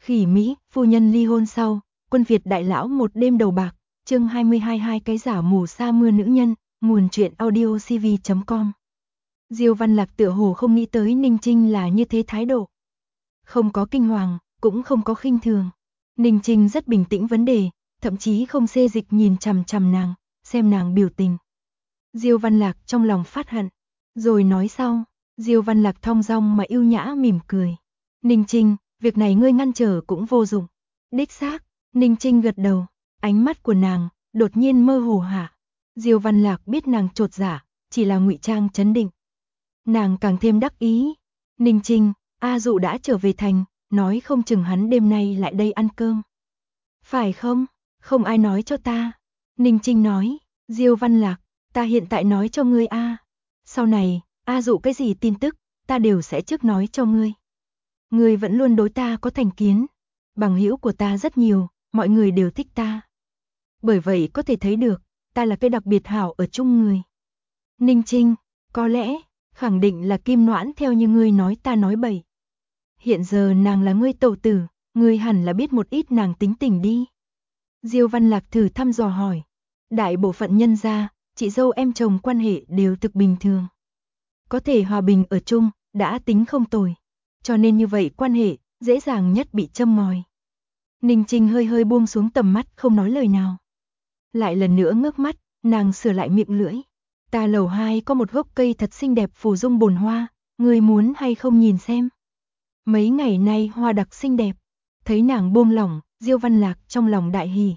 Khỉ Mỹ, phu nhân ly hôn sau, quân Việt đại lão một đêm đầu bạc, chương 22 hai cái giả mù sa mưa nữ nhân, nguồn truyện audio cv.com. Diêu Văn Lạc tựa hồ không nghĩ tới Ninh Trinh là như thế thái độ. Không có kinh hoàng, cũng không có khinh thường. Ninh Trinh rất bình tĩnh vấn đề, thậm chí không xê dịch nhìn chằm chằm nàng, xem nàng biểu tình. Diêu Văn Lạc trong lòng phát hận, rồi nói sau, Diêu Văn Lạc thong dong mà yêu nhã mỉm cười. Ninh Trinh, việc này ngươi ngăn trở cũng vô dụng. Đích xác, Ninh Trinh gật đầu, ánh mắt của nàng đột nhiên mơ hồ hạ. Diêu Văn Lạc biết nàng trột dạ, chỉ là ngụy trang trấn định. Nàng càng thêm đắc ý. Ninh Trinh, A Dụ đã trở về thành, nói không chừng hắn đêm nay lại đây ăn cơm. Phải không? Không ai nói cho ta. Ninh Trinh nói, Diêu Văn Lạc, ta hiện tại nói cho ngươi a. Sau này, A Dụ cái gì tin tức, ta đều sẽ trước nói cho ngươi. Ngươi vẫn luôn đối ta có thành kiến. Bằng hữu của ta rất nhiều, mọi người đều thích ta. Bởi vậy có thể thấy được, ta là cái đặc biệt hảo ở chung người. Ninh Trinh, có lẽ, khẳng định là Kim Noãn theo như ngươi nói ta nói bậy. Hiện giờ nàng là ngươi tẩu tử, ngươi hẳn là biết một ít nàng tính tình đi. Diêu Văn Lạc thử thăm dò hỏi. Đại bộ phận nhân gia, chị dâu em chồng quan hệ đều thực bình thường. Có thể hòa bình ở chung, đã tính không tồi. Cho nên như vậy quan hệ, dễ dàng nhất bị châm ngòi. Ninh Trinh hơi hơi buông xuống tầm mắt không nói lời nào. Lại lần nữa ngước mắt, nàng sửa lại miệng lưỡi. Ta lầu 2 có một gốc cây thật xinh đẹp phù dung bồn hoa, ngươi muốn hay không nhìn xem. Mấy ngày nay hoa đặc xinh đẹp. Thấy nàng buông lỏng, Diêu Văn Lạc trong lòng đại hỉ.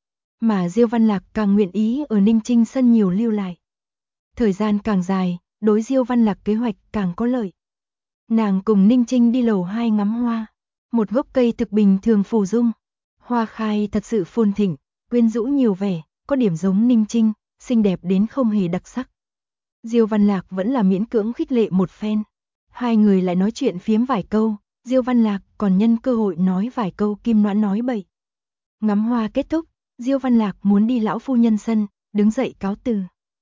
Mà Diêu Văn Lạc càng nguyện ý ở Ninh Trinh sân nhiều lưu lại. Thời gian càng dài, đối Diêu Văn Lạc kế hoạch càng có lợi. Nàng cùng Ninh Trinh đi lầu 2 ngắm hoa. Một gốc cây thực bình thường phù dung. Hoa khai thật sự phồn thịnh, quyến rũ nhiều vẻ, có điểm giống Ninh Trinh, xinh đẹp đến không hề đặc sắc. Diêu Văn Lạc vẫn là miễn cưỡng khích lệ một phen. Hai người lại nói chuyện phiếm vài câu, Diêu Văn Lạc còn nhân cơ hội nói vài câu Kim Noãn nói bậy. Ngắm hoa kết thúc, Diêu Văn Lạc muốn đi lão phu nhân sân, đứng dậy cáo từ.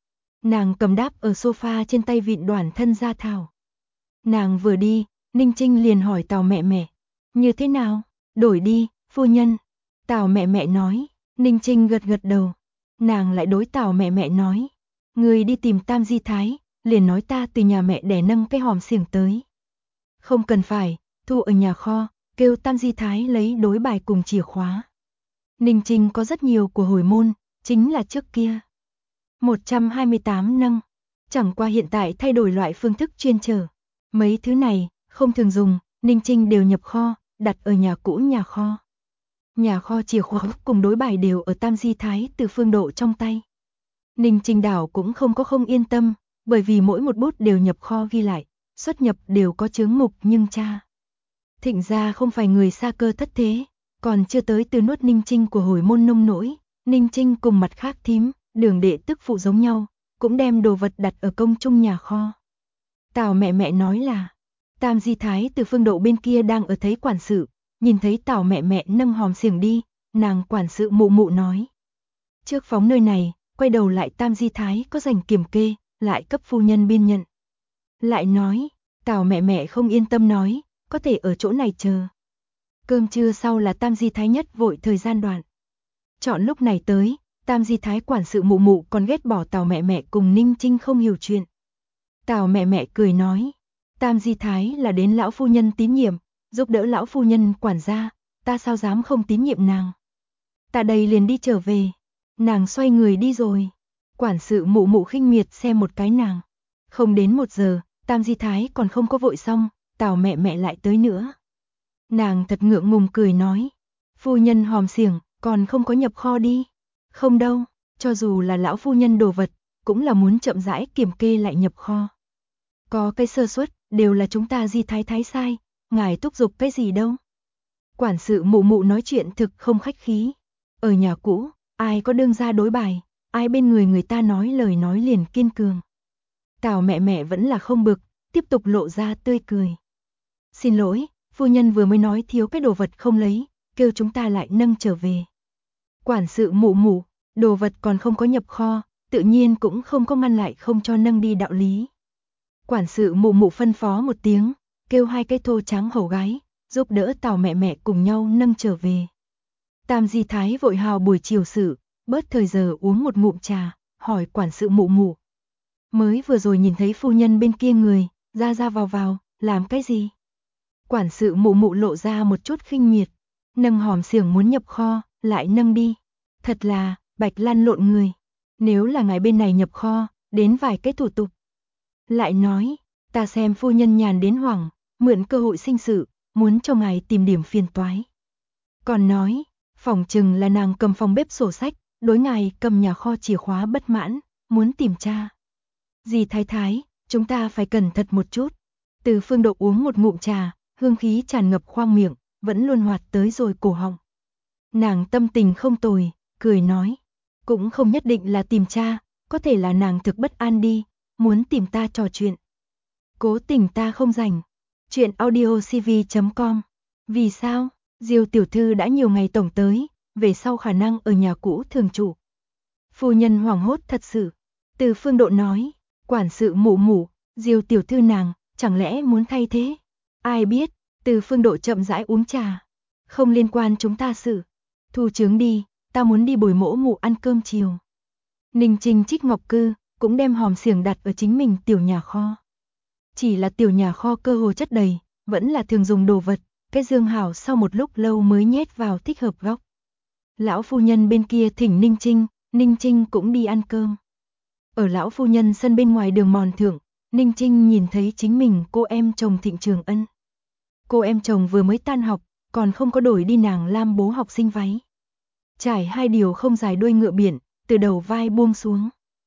Nàng cầm đáp ở sofa trên tay vịn Đoản thân gia thảo. Nàng vừa đi, Ninh Trinh liền hỏi Tào mẹ mẹ, như thế nào, đổi đi, phu nhân. Tào mẹ mẹ nói, Ninh Trinh gật gật đầu. Nàng lại đối Tào mẹ mẹ nói, người đi tìm Tam Di Thái, liền nói ta từ nhà mẹ đẻ nâng cái hòm xiềng tới. Không cần phải, thu ở nhà kho, kêu Tam Di Thái lấy đối bài cùng chìa khóa. Ninh Trinh có rất nhiều của hồi môn, chính là trước kia. 128 nâng, chẳng qua hiện tại thay đổi loại phương thức chuyên chở. Mấy thứ này, không thường dùng, Ninh Trinh đều nhập kho, đặt ở nhà cũ nhà kho. Nhà kho chìa khóa cùng đối bài đều ở Tam Di Thái từ Phương Độ trong tay. Ninh Trinh đảo cũng không có không yên tâm, bởi vì mỗi một bút đều nhập kho ghi lại, xuất nhập đều có chướng mục nhưng cha. Thịnh gia không phải người xa cơ thất thế, còn chưa tới từ nuốt Ninh Trinh của hồi môn nông nỗi. Ninh Trinh cùng mặt khác thím, đường đệ tức phụ giống nhau, cũng đem đồ vật đặt ở công chung nhà kho. Tào mẹ mẹ nói là, Tam Di Thái từ Phương Độ bên kia đang ở thấy quản sự, nhìn thấy Tào mẹ mẹ nâng hòm xiềng đi, nàng quản sự mụ mụ nói. Trước phóng nơi này, quay đầu lại Tam Di Thái có dành kiểm kê, lại cấp phu nhân biên nhận. Lại nói, Tào mẹ mẹ không yên tâm nói, có thể ở chỗ này chờ. Cơm trưa sau là Tam Di Thái nhất vội thời gian đoạn. Chọn lúc này tới, Tam Di Thái quản sự mụ mụ còn ghét bỏ Tào mẹ mẹ cùng Ninh Trinh không hiểu chuyện. Tào mẹ mẹ cười nói, Tam Di Thái là đến lão phu nhân tín nhiệm, giúp đỡ lão phu nhân quản gia, ta sao dám không tín nhiệm nàng. Ta đây liền đi trở về. Nàng xoay người đi rồi. Quản sự mụ mụ khinh miệt xem một cái nàng. Không đến 1 giờ, Tam Di Thái còn không có vội xong, Tào mẹ mẹ lại tới nữa. Nàng thật ngượng ngùng cười nói, phu nhân hòm xiềng, còn không có nhập kho đi. Không đâu, cho dù là lão phu nhân đồ vật, cũng là muốn chậm rãi kiểm kê lại nhập kho. Có cái sơ suất, đều là chúng ta Di Thái Thái sai, ngài thúc giục cái gì đâu. Quản sự mụ mụ nói chuyện thực không khách khí. Ở nhà cũ, ai có đương ra đối bài, ai bên người người ta nói lời nói liền kiên cường. Tào mẹ mẹ vẫn là không bực, tiếp tục lộ ra tươi cười. Xin lỗi, phu nhân vừa mới nói thiếu cái đồ vật không lấy, kêu chúng ta lại nâng trở về. Quản sự mụ mụ, đồ vật còn không có nhập kho, tự nhiên cũng không có ngăn lại không cho nâng đi đạo lý. Quản sự mụ mụ phân phó một tiếng, kêu 2 cái thô trắng hầu gái, giúp đỡ Tào mẹ mẹ cùng nhau nâng trở về. Tam Di Thái vội hào buổi chiều sự, bớt thời giờ uống một ngụm trà, hỏi quản sự Mụ Mụ. Mới vừa rồi nhìn thấy phu nhân bên kia người, ra ra vào vào, làm cái gì? Quản sự Mụ Mụ lộ ra một chút khinh miệt, nâng hòm xiềng muốn nhập kho, lại nâng đi. Thật là, bạch lăn lộn người. Nếu là ngài bên này nhập kho, đến vài cái thủ tục. Lại nói, ta xem phu nhân nhàn đến hoảng, mượn cơ hội sinh sự, muốn cho ngài tìm điểm phiền toái. Còn nói, phỏng chừng là nàng cầm phòng bếp sổ sách, đối ngài cầm nhà kho chìa khóa bất mãn, muốn tìm tra. Dì Thái Thái, chúng ta phải cẩn thận một chút. Từ Phương Độ uống một ngụm trà, hương khí tràn ngập khoang miệng, vẫn luôn hoạt tới rồi cổ họng. Nàng tâm tình không tồi, cười nói, cũng không nhất định là tìm cha, có thể là nàng thực bất an đi, muốn tìm ta trò chuyện. Cố tình ta không rảnh. Chuyện audiocv.com. Vì sao? Diêu tiểu thư đã nhiều ngày tổng tới, về sau khả năng ở nhà cũ thường trụ. Phu nhân hoảng hốt thật sự. Từ Phương Độ nói, quản sự Mụ Mụ, Diêu tiểu thư nàng, chẳng lẽ muốn thay thế? Ai biết? Từ Phương Độ chậm rãi uống trà. Không liên quan chúng ta sự. Thu chướng đi, ta muốn đi bồi mỗ mụ ăn cơm chiều. Ninh Trinh trích ngọc cư, cũng đem hòm xiềng đặt ở chính mình tiểu nhà kho. Chỉ là tiểu nhà kho cơ hồ chất đầy, vẫn là thường dùng đồ vật, cái dương hảo sau một lúc lâu mới nhét vào thích hợp góc. Lão phu nhân bên kia thỉnh Ninh Trinh cũng đi ăn cơm. Ở lão phu nhân sân bên ngoài đường mòn thượng, Ninh Trinh nhìn thấy chính mình cô em chồng Thịnh Trường Ân. Cô em chồng vừa mới tan học, còn không có đổi đi nàng lam bố học sinh váy. Trải hai điều không dài đuôi ngựa biển, từ đầu vai buông xuống.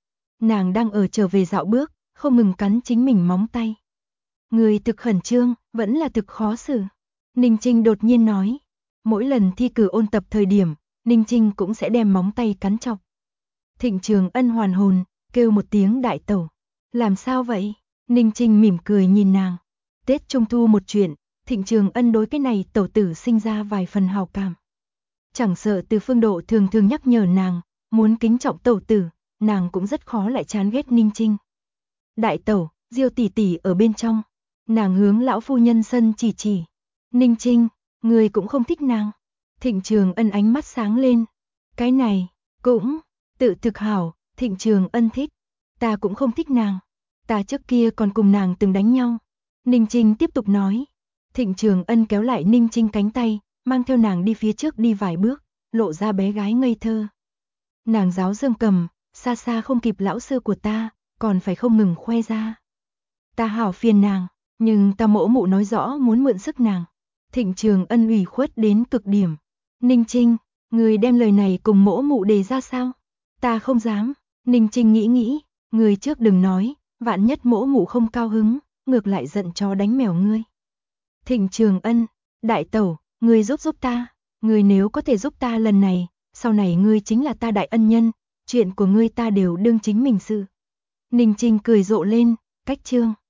Nàng đang ở trở về dạo bước, không ngừng cắn chính mình móng tay. Người thực khẩn trương, vẫn là thực khó xử. Ninh Trinh đột nhiên nói. Mỗi lần thi cử ôn tập thời điểm, Ninh Trinh cũng sẽ đem móng tay cắn chọc. Thịnh Trường Ân hoàn hồn, kêu một tiếng đại tẩu. Làm sao vậy? Ninh Trinh mỉm cười nhìn nàng. Tết Trung Thu một chuyện, Thịnh Trường Ân đối cái này tẩu tử sinh ra vài phần hào cảm. Chẳng sợ Từ Phương Độ thường thường nhắc nhở nàng, muốn kính trọng tẩu tử, nàng cũng rất khó lại chán ghét Ninh Trinh. Đại tẩu, Diêu tỷ tỷ ở bên trong. Nàng hướng lão phu nhân sân chỉ. Ninh Trinh, người cũng không thích nàng. Thịnh Trường Ân ánh mắt sáng lên. Cái này, cũng, tự thực hảo, Thịnh Trường Ân thích. Ta cũng không thích nàng. Ta trước kia còn cùng nàng từng đánh nhau. Ninh Trinh tiếp tục nói. Thịnh Trường Ân kéo lại Ninh Trinh cánh tay, mang theo nàng đi phía trước đi vài bước, lộ ra bé gái ngây thơ. Nàng giáo dương cầm, xa xa không kịp lão sư của ta, còn phải không ngừng khoe ra. Ta hảo phiền nàng, nhưng ta mỗ mụ nói rõ muốn mượn sức nàng. Thịnh Trường Ân ủy khuất đến cực điểm. Ninh Trinh, người đem lời này cùng mỗ mụ đề ra sao? Ta không dám. Ninh Trinh nghĩ, người trước đừng nói, vạn nhất mỗ mụ không cao hứng, ngược lại giận chó đánh mèo ngươi. Thịnh Trường Ân, đại tẩu, ngươi giúp ta, ngươi nếu có thể giúp ta lần này, sau này ngươi chính là ta đại ân nhân, chuyện của ngươi ta đều đương chính mình sự. Ninh Trinh cười rộ lên, cách chương.